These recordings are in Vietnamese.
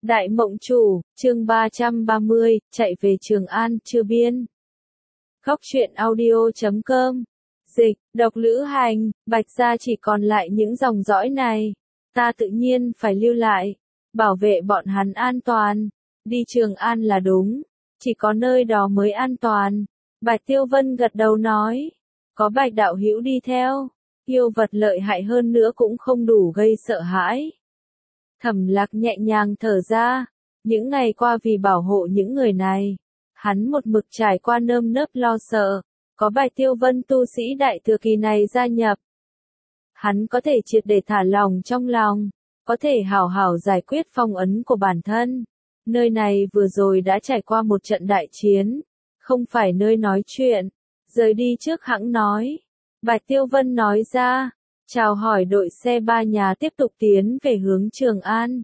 Đại Mộng Chủ, chương 330, chạy về Trường An, chưa biên. Góc truyện audio.com. Dịch, độc lữ hành, Bạch gia chỉ còn lại những dòng dõi này. Ta tự nhiên phải lưu lại, bảo vệ bọn hắn an toàn. Đi Trường An là đúng, chỉ có nơi đó mới an toàn. Bạch Tiêu Vân gật đầu nói, có Bạch đạo hữu đi theo, yêu vật lợi hại hơn nữa cũng không đủ gây sợ hãi. Thẩm Lạc nhẹ nhàng thở ra, những ngày qua vì bảo hộ những người này, hắn một mực trải qua nơm nớp lo sợ, có Bạch Tiêu Vân tu sĩ đại thừa kỳ này gia nhập. Hắn có thể triệt để thả lòng trong lòng, có thể hảo hảo giải quyết phong ấn của bản thân. Nơi này vừa rồi đã trải qua một trận đại chiến, không phải nơi nói chuyện, rời đi trước hẵng nói. Bạch Tiêu Vân nói ra, chào hỏi đội xe ba nhà tiếp tục tiến về hướng Trường An.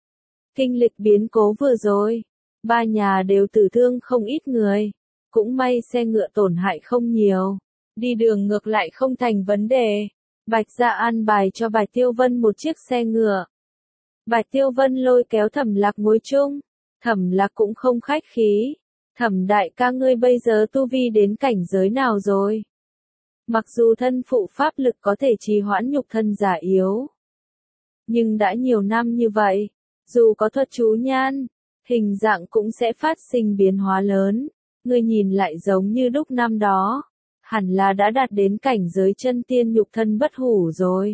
Kinh lịch biến cố vừa rồi, ba nhà đều tử thương không ít người, cũng may xe ngựa tổn hại không nhiều, đi đường ngược lại không thành vấn đề. Bạch gia an bài cho Bạch Tiêu Vân một chiếc xe ngựa. Bạch Tiêu Vân lôi kéo Thẩm Lạc ngồi chung, Thẩm Lạc cũng không khách khí. Thẩm đại ca ngươi bây giờ tu vi đến cảnh giới nào rồi? Mặc dù thân phụ pháp lực có thể trì hoãn nhục thân giả yếu, nhưng đã nhiều năm như vậy, dù có thuật chú nhan, hình dạng cũng sẽ phát sinh biến hóa lớn. Ngươi nhìn lại giống như lúc năm đó, hẳn là đã đạt đến cảnh giới chân tiên nhục thân bất hủ rồi.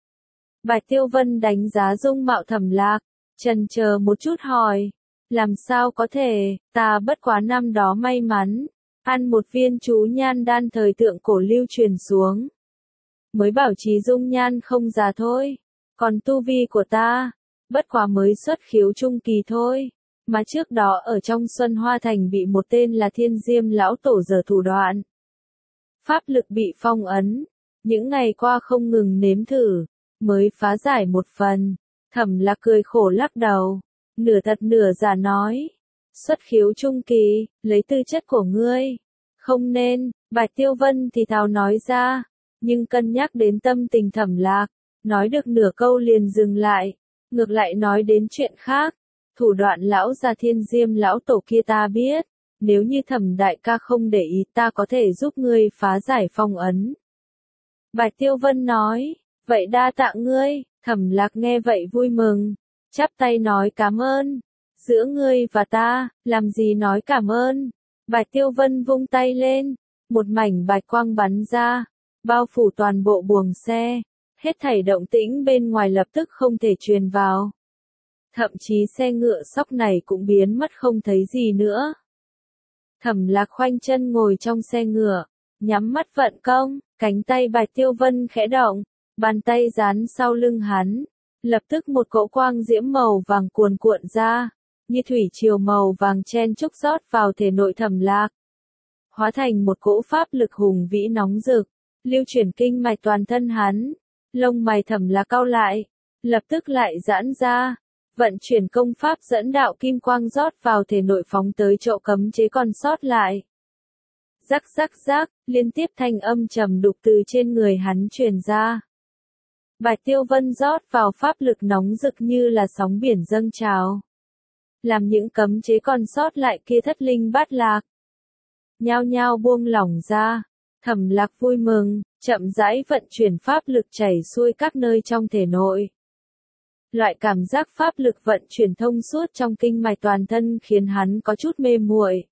Bạch Tiêu Vân đánh giá dung mạo Thẩm Lạc, chần chờ một chút hỏi, làm sao có thể, ta bất quá năm đó may mắn, ăn một viên chú nhan đan thời thượng cổ lưu truyền xuống. Mới bảo trì dung nhan không già thôi, còn tu vi của ta, bất quá mới xuất khiếu trung kỳ thôi. Mà trước đó ở trong Xuân Hoa Thành bị một tên là Thiên Diêm lão tổ giở thủ đoạn. Pháp lực bị phong ấn, những ngày qua không ngừng nếm thử, mới phá giải một phần. Thẩm Lạc cười khổ lắc đầu, nửa thật nửa giả nói, xuất khiếu trung kỳ, lấy tư chất của ngươi, không nên. Bạch Tiêu Vân thì thào nói ra, nhưng cân nhắc đến tâm tình Thẩm Lạc, nói được nửa câu liền dừng lại, ngược lại nói đến chuyện khác. Thủ đoạn lão già Thiên Diêm lão tổ kia ta biết, nếu như Thẩm đại ca không để ý ta có thể giúp ngươi phá giải phong ấn. Bạch Tiêu Vân nói, vậy đa tạ ngươi. Thẩm Lạc nghe vậy vui mừng, chắp tay nói cảm ơn. Giữa ngươi và ta, làm gì nói cảm ơn. Bạch Tiêu Vân vung tay lên, một mảnh bạch quang bắn ra, bao phủ toàn bộ buồng xe, hết thảy động tĩnh bên ngoài lập tức không thể truyền vào. Thậm chí xe ngựa sóc này cũng biến mất không thấy gì nữa. Thẩm Lạc khoanh chân ngồi trong xe ngựa, nhắm mắt vận công, cánh tay Bạch Tiêu Vân khẽ động, bàn tay dán sau lưng hắn, lập tức một cỗ quang diễm màu vàng cuồn cuộn ra, như thủy triều màu vàng chen chúc rót vào thể nội Thẩm Lạc, hóa thành một cỗ pháp lực hùng vĩ nóng rực, lưu chuyển kinh mạch toàn thân hắn. Lông mày Thẩm Lạc cau lại, lập tức lại giãn ra, vận chuyển công pháp dẫn đạo kim quang rót vào thể nội phóng tới chỗ cấm chế còn sót lại. Rắc rắc rắc, liên tiếp thanh âm trầm đục từ trên người hắn truyền ra. Bạch Tiêu Vân rót vào pháp lực nóng rực như là sóng biển dâng trào, làm những cấm chế còn sót lại kia thất linh bát lạc, nhao nhao buông lỏng ra. Thẩm Lạc vui mừng, chậm rãi vận chuyển pháp lực chảy xuôi các nơi trong thể nội. Loại cảm giác pháp lực vận chuyển thông suốt trong kinh mạch toàn thân khiến hắn có chút mê muội.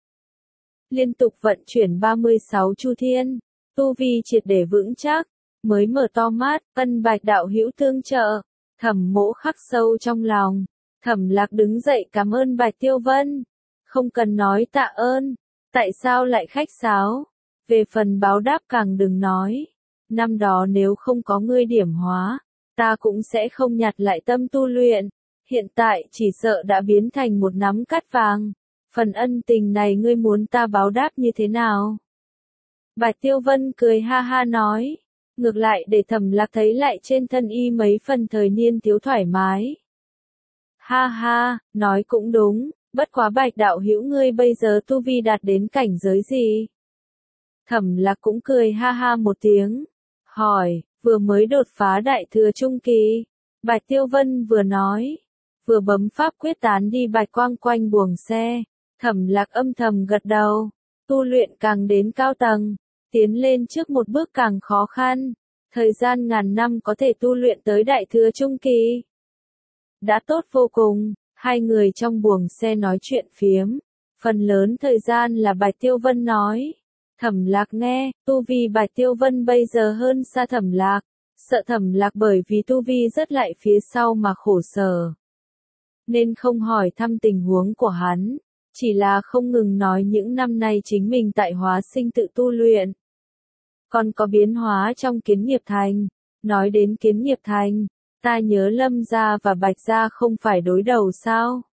Liên tục vận chuyển 36 chu thiên, tu vi triệt để vững chắc, mới mở to mắt, ân Bạch đạo hữu tương trợ. Thẩm Mỗ khắc sâu trong lòng. Thẩm Lạc đứng dậy cảm ơn Bạch Tiêu Vân. Không cần nói tạ ơn, tại sao lại khách sáo? Về phần báo đáp càng đừng nói. Năm đó nếu không có ngươi điểm hóa, ta cũng sẽ không nhặt lại tâm tu luyện, hiện tại chỉ sợ đã biến thành một nắm cát vàng. Phần ân tình này ngươi muốn ta báo đáp như thế nào? Bạch Tiêu Vân cười ha ha nói, ngược lại để Thẩm Lạc thấy lại trên thân y mấy phần thời niên thiếu thoải mái. Ha ha, nói cũng đúng, bất quá Bạch đạo hữu ngươi bây giờ tu vi đạt đến cảnh giới gì? Thẩm Lạc cũng cười ha ha một tiếng, hỏi, vừa mới đột phá đại thừa trung kỳ. Bạch Tiêu Vân vừa nói, vừa bấm pháp quyết tán đi bạch quang quanh buồng xe. Thẩm Lạc âm thầm gật đầu, tu luyện càng đến cao tầng, tiến lên trước một bước càng khó khăn, thời gian ngàn năm có thể tu luyện tới đại thừa trung kỳ. Đã tốt vô cùng, hai người trong buồng xe nói chuyện phiếm, phần lớn thời gian là Bạch Tiêu Vân nói. Thẩm Lạc nghe, tu vi Bạch Tiêu Vân bây giờ hơn xa Thẩm Lạc, sợ Thẩm Lạc bởi vì tu vi rất lại phía sau mà khổ sở. Nên không hỏi thăm tình huống của hắn, chỉ là không ngừng nói những năm nay chính mình tại Hóa Sinh tự tu luyện. Còn có biến hóa trong Kiến Nghiệp Thành, nói đến Kiến Nghiệp Thành, ta nhớ Lâm gia và Bạch gia không phải đối đầu sao?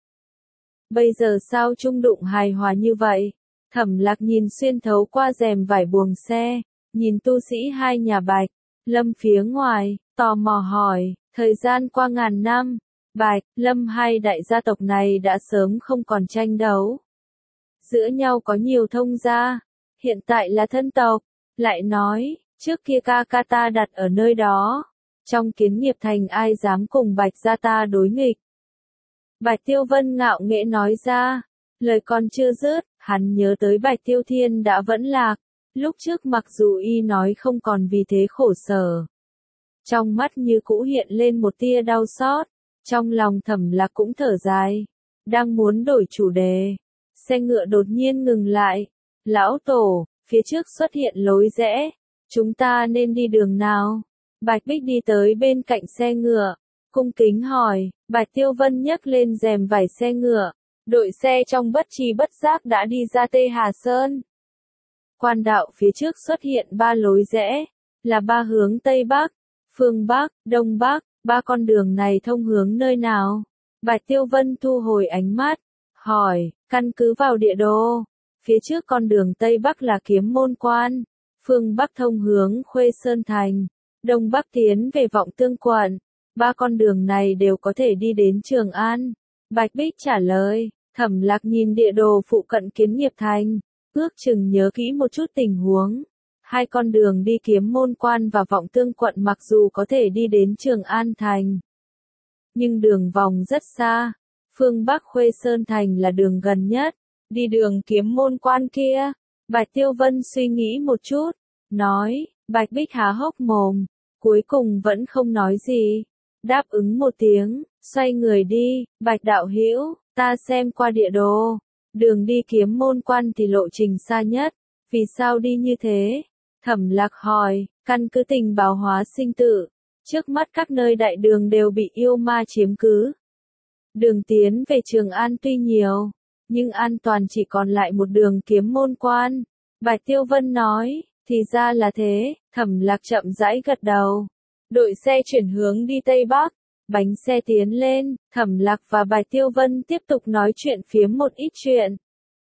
Bây giờ sao trung đụng hài hòa như vậy? Thẩm Lạc nhìn xuyên thấu qua rèm vải buồng xe, nhìn tu sĩ hai nhà Bạch, Lâm phía ngoài, tò mò hỏi, thời gian qua ngàn năm, Bạch, Lâm hai đại gia tộc này đã sớm không còn tranh đấu. Giữa nhau có nhiều thông gia, hiện tại là thân tộc, lại nói, trước kia ca ca ta đặt ở nơi đó, trong Kiến Nghiệp Thành ai dám cùng Bạch gia ta đối nghịch. Bạch Tiêu Vân ngạo nghễ nói ra, lời còn chưa dứt, hắn nhớ tới Bạch Tiêu Thiên đã vẫn lạc, lúc trước mặc dù y nói không còn vì thế khổ sở. Trong mắt như cũ hiện lên một tia đau xót, trong lòng Thẩm Lạc cũng thở dài, đang muốn đổi chủ đề. Xe ngựa đột nhiên ngừng lại, lão tổ, phía trước xuất hiện lối rẽ, chúng ta nên đi đường nào? Bạch Bích đi tới bên cạnh xe ngựa, cung kính hỏi, Bạch Tiêu Vân nhấc lên rèm vải xe ngựa, đội xe trong bất tri bất giác đã đi ra Tê Hà Sơn. Quan đạo phía trước xuất hiện ba lối rẽ, là ba hướng Tây Bắc, Phương Bắc, Đông Bắc, ba con đường này thông hướng nơi nào? Bạch Tiêu Vân thu hồi ánh mắt, hỏi, căn cứ vào địa đồ, phía trước con đường Tây Bắc là Kiếm Môn Quan, Phương Bắc thông hướng Khuê Sơn Thành, Đông Bắc tiến về Vọng Tương Quận, ba con đường này đều có thể đi đến Trường An. Bạch Bích trả lời, Thẩm Lạc nhìn địa đồ phụ cận Kiến Nghiệp Thành, ước chừng nhớ kỹ một chút tình huống. Hai con đường đi Kiếm Môn Quan và Vọng Tương Quận mặc dù có thể đi đến Trường An Thành, nhưng đường vòng rất xa, phương Bắc Khuê Sơn Thành là đường gần nhất, đi đường Kiếm Môn Quan kia. Bạch Tiêu Vân suy nghĩ một chút, nói, Bạch Bích há hốc mồm, cuối cùng vẫn không nói gì, đáp ứng một tiếng, xoay người đi. Bạch đạo hữu, ta xem qua địa đồ, đường đi Kiếm Môn Quan thì lộ trình xa nhất, vì sao đi như thế? Thẩm Lạc hỏi, căn cứ tình báo Hóa Sinh tự, trước mắt các nơi đại đường đều bị yêu ma chiếm cứ. Đường tiến về Trường An tuy nhiều, nhưng an toàn chỉ còn lại một đường Kiếm Môn Quan. Bạch Tiêu Vân nói, thì ra là thế. Thẩm Lạc chậm rãi gật đầu. Đội xe chuyển hướng đi Tây Bắc, bánh xe tiến lên, Thẩm Lạc và Bạch Tiêu Vân tiếp tục nói chuyện phiếm một ít chuyện.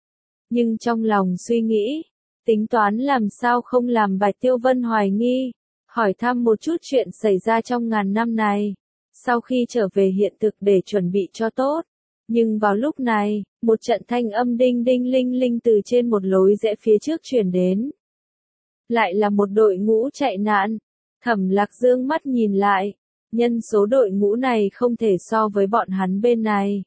Nhưng trong lòng suy nghĩ, tính toán làm sao không làm Bạch Tiêu Vân hoài nghi, hỏi thăm một chút chuyện xảy ra trong ngàn năm này, sau khi trở về hiện thực để chuẩn bị cho tốt. Nhưng vào lúc này, một trận thanh âm đinh đinh linh linh từ trên một lối rẽ phía trước truyền đến. Lại là một đội ngũ chạy nạn. Thẩm Lạc dương mắt nhìn lại, nhân số đội ngũ này không thể so với bọn hắn bên này.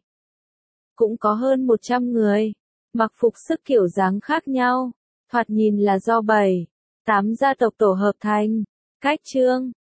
Cũng có hơn 100 người, mặc phục sức kiểu dáng khác nhau, thoạt nhìn là do 7, 8 gia tộc tổ hợp thành. Cách Trương,